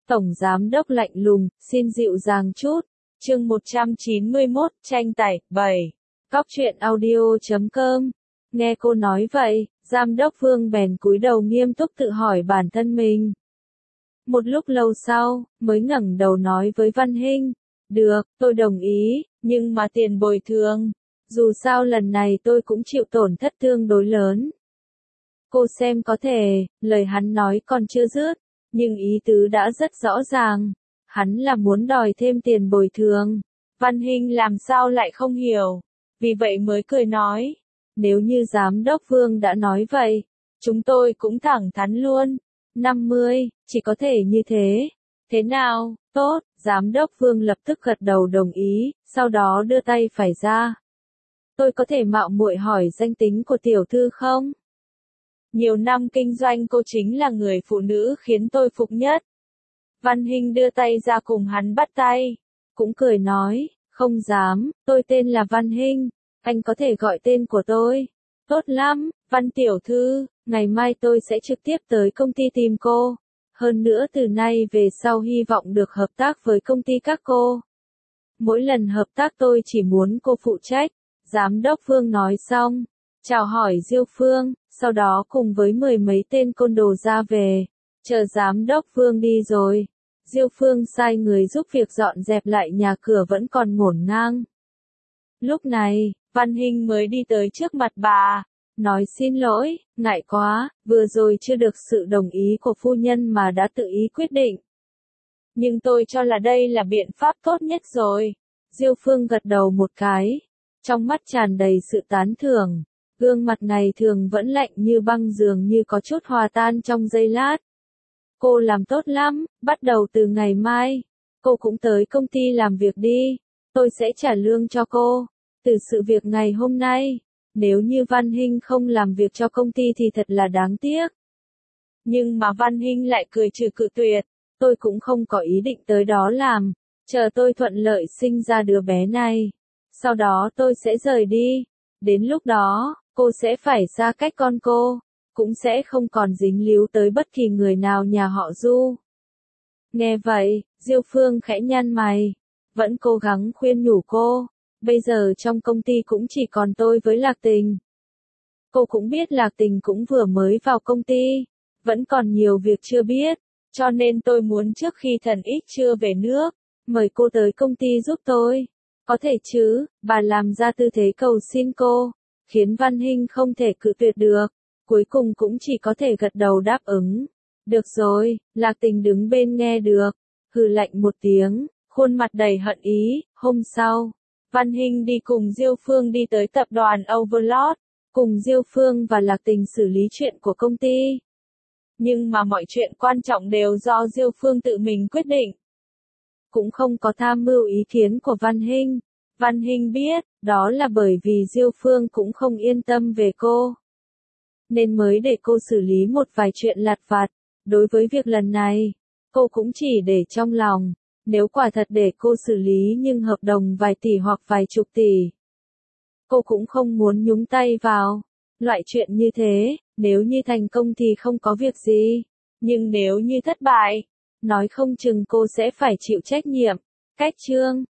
Tổng giám đốc lạnh lùng, xin dịu dàng chút. Chương 191, tranh tải, 7. Cóc truyện audio.com. Nghe cô nói vậy, giám đốc Vương bèn cúi đầu nghiêm túc tự hỏi bản thân mình. Một lúc lâu sau, mới ngẩng đầu nói với Văn Hinh, được, tôi đồng ý, nhưng mà tiền bồi thường. Dù sao lần này tôi cũng chịu tổn thất tương đối lớn. Cô xem có thể, lời hắn nói còn chưa dứt, nhưng ý tứ đã rất rõ ràng. Hắn là muốn đòi thêm tiền bồi thường. Văn Hinh làm sao lại không hiểu. Vì vậy mới cười nói. Nếu như giám đốc Vương đã nói vậy, chúng tôi cũng thẳng thắn luôn. 50, chỉ có thể như thế. Thế nào, tốt, giám đốc Vương lập tức gật đầu đồng ý, sau đó đưa tay phải ra. Tôi có thể mạo muội hỏi danh tính của tiểu thư không? Nhiều năm kinh doanh cô chính là người phụ nữ khiến tôi phục nhất. Văn Hinh đưa tay ra cùng hắn bắt tay. Cũng cười nói, không dám, tôi tên là Văn Hinh, anh có thể gọi tên của tôi. Tốt lắm, Văn tiểu thư, ngày mai tôi sẽ trực tiếp tới công ty tìm cô. Hơn nữa từ nay về sau hy vọng được hợp tác với công ty các cô. Mỗi lần hợp tác tôi chỉ muốn cô phụ trách. Giám đốc Vương nói xong, chào hỏi Diêu Phương, sau đó cùng với mười mấy tên côn đồ ra về. Chờ giám đốc Vương đi rồi, Diêu Phương sai người giúp việc dọn dẹp lại nhà cửa vẫn còn ngổn ngang. Lúc này, Văn Hinh mới đi tới trước mặt bà, nói xin lỗi, ngại quá, vừa rồi chưa được sự đồng ý của phu nhân mà đã tự ý quyết định. Nhưng tôi cho là đây là biện pháp tốt nhất rồi. Diêu Phương gật đầu một cái, trong mắt tràn đầy sự tán thưởng, gương mặt ngày thường vẫn lạnh như băng dường như có chút hòa tan trong giây lát. Cô làm tốt lắm, bắt đầu từ ngày mai, cô cũng tới công ty làm việc đi, tôi sẽ trả lương cho cô. Từ sự việc ngày hôm nay, nếu như Văn Hinh không làm việc cho công ty thì thật là đáng tiếc. Nhưng mà Văn Hinh lại cười trừ cự tuyệt, tôi cũng không có ý định tới đó làm, chờ tôi thuận lợi sinh ra đứa bé này. Sau đó tôi sẽ rời đi, đến lúc đó, cô sẽ phải xa cách con cô, cũng sẽ không còn dính líu tới bất kỳ người nào nhà họ Du. Nghe vậy, Diêu Phương khẽ nhăn mày, vẫn cố gắng khuyên nhủ cô, bây giờ trong công ty cũng chỉ còn tôi với Lạc Tình. Cô cũng biết Lạc Tình cũng vừa mới vào công ty, vẫn còn nhiều việc chưa biết, cho nên tôi muốn trước khi thần ích chưa về nước, mời cô tới công ty giúp tôi. Có thể chứ, bà làm ra tư thế cầu xin cô, khiến Văn Hinh không thể cự tuyệt được, cuối cùng cũng chỉ có thể gật đầu đáp ứng. Được rồi, Lạc Tình đứng bên nghe được, hừ lạnh một tiếng, khuôn mặt đầy hận ý. Hôm sau, Văn Hinh đi cùng Diêu Phương đi tới tập đoàn Overlord, cùng Diêu Phương và Lạc Tình xử lý chuyện của công ty. Nhưng mà mọi chuyện quan trọng đều do Diêu Phương tự mình quyết định. Cũng không có tham mưu ý kiến của Văn Hinh. Văn Hinh biết, đó là bởi vì Diêu Phương cũng không yên tâm về cô. Nên mới để cô xử lý một vài chuyện lặt vặt. Đối với việc lần này, cô cũng chỉ để trong lòng. Nếu quả thật để cô xử lý nhưng hợp đồng vài tỷ hoặc vài chục tỷ, cô cũng không muốn nhúng tay vào. Loại chuyện như thế, nếu như thành công thì không có việc gì. Nhưng nếu như thất bại, nói không chừng cô sẽ phải chịu trách nhiệm. Cách chương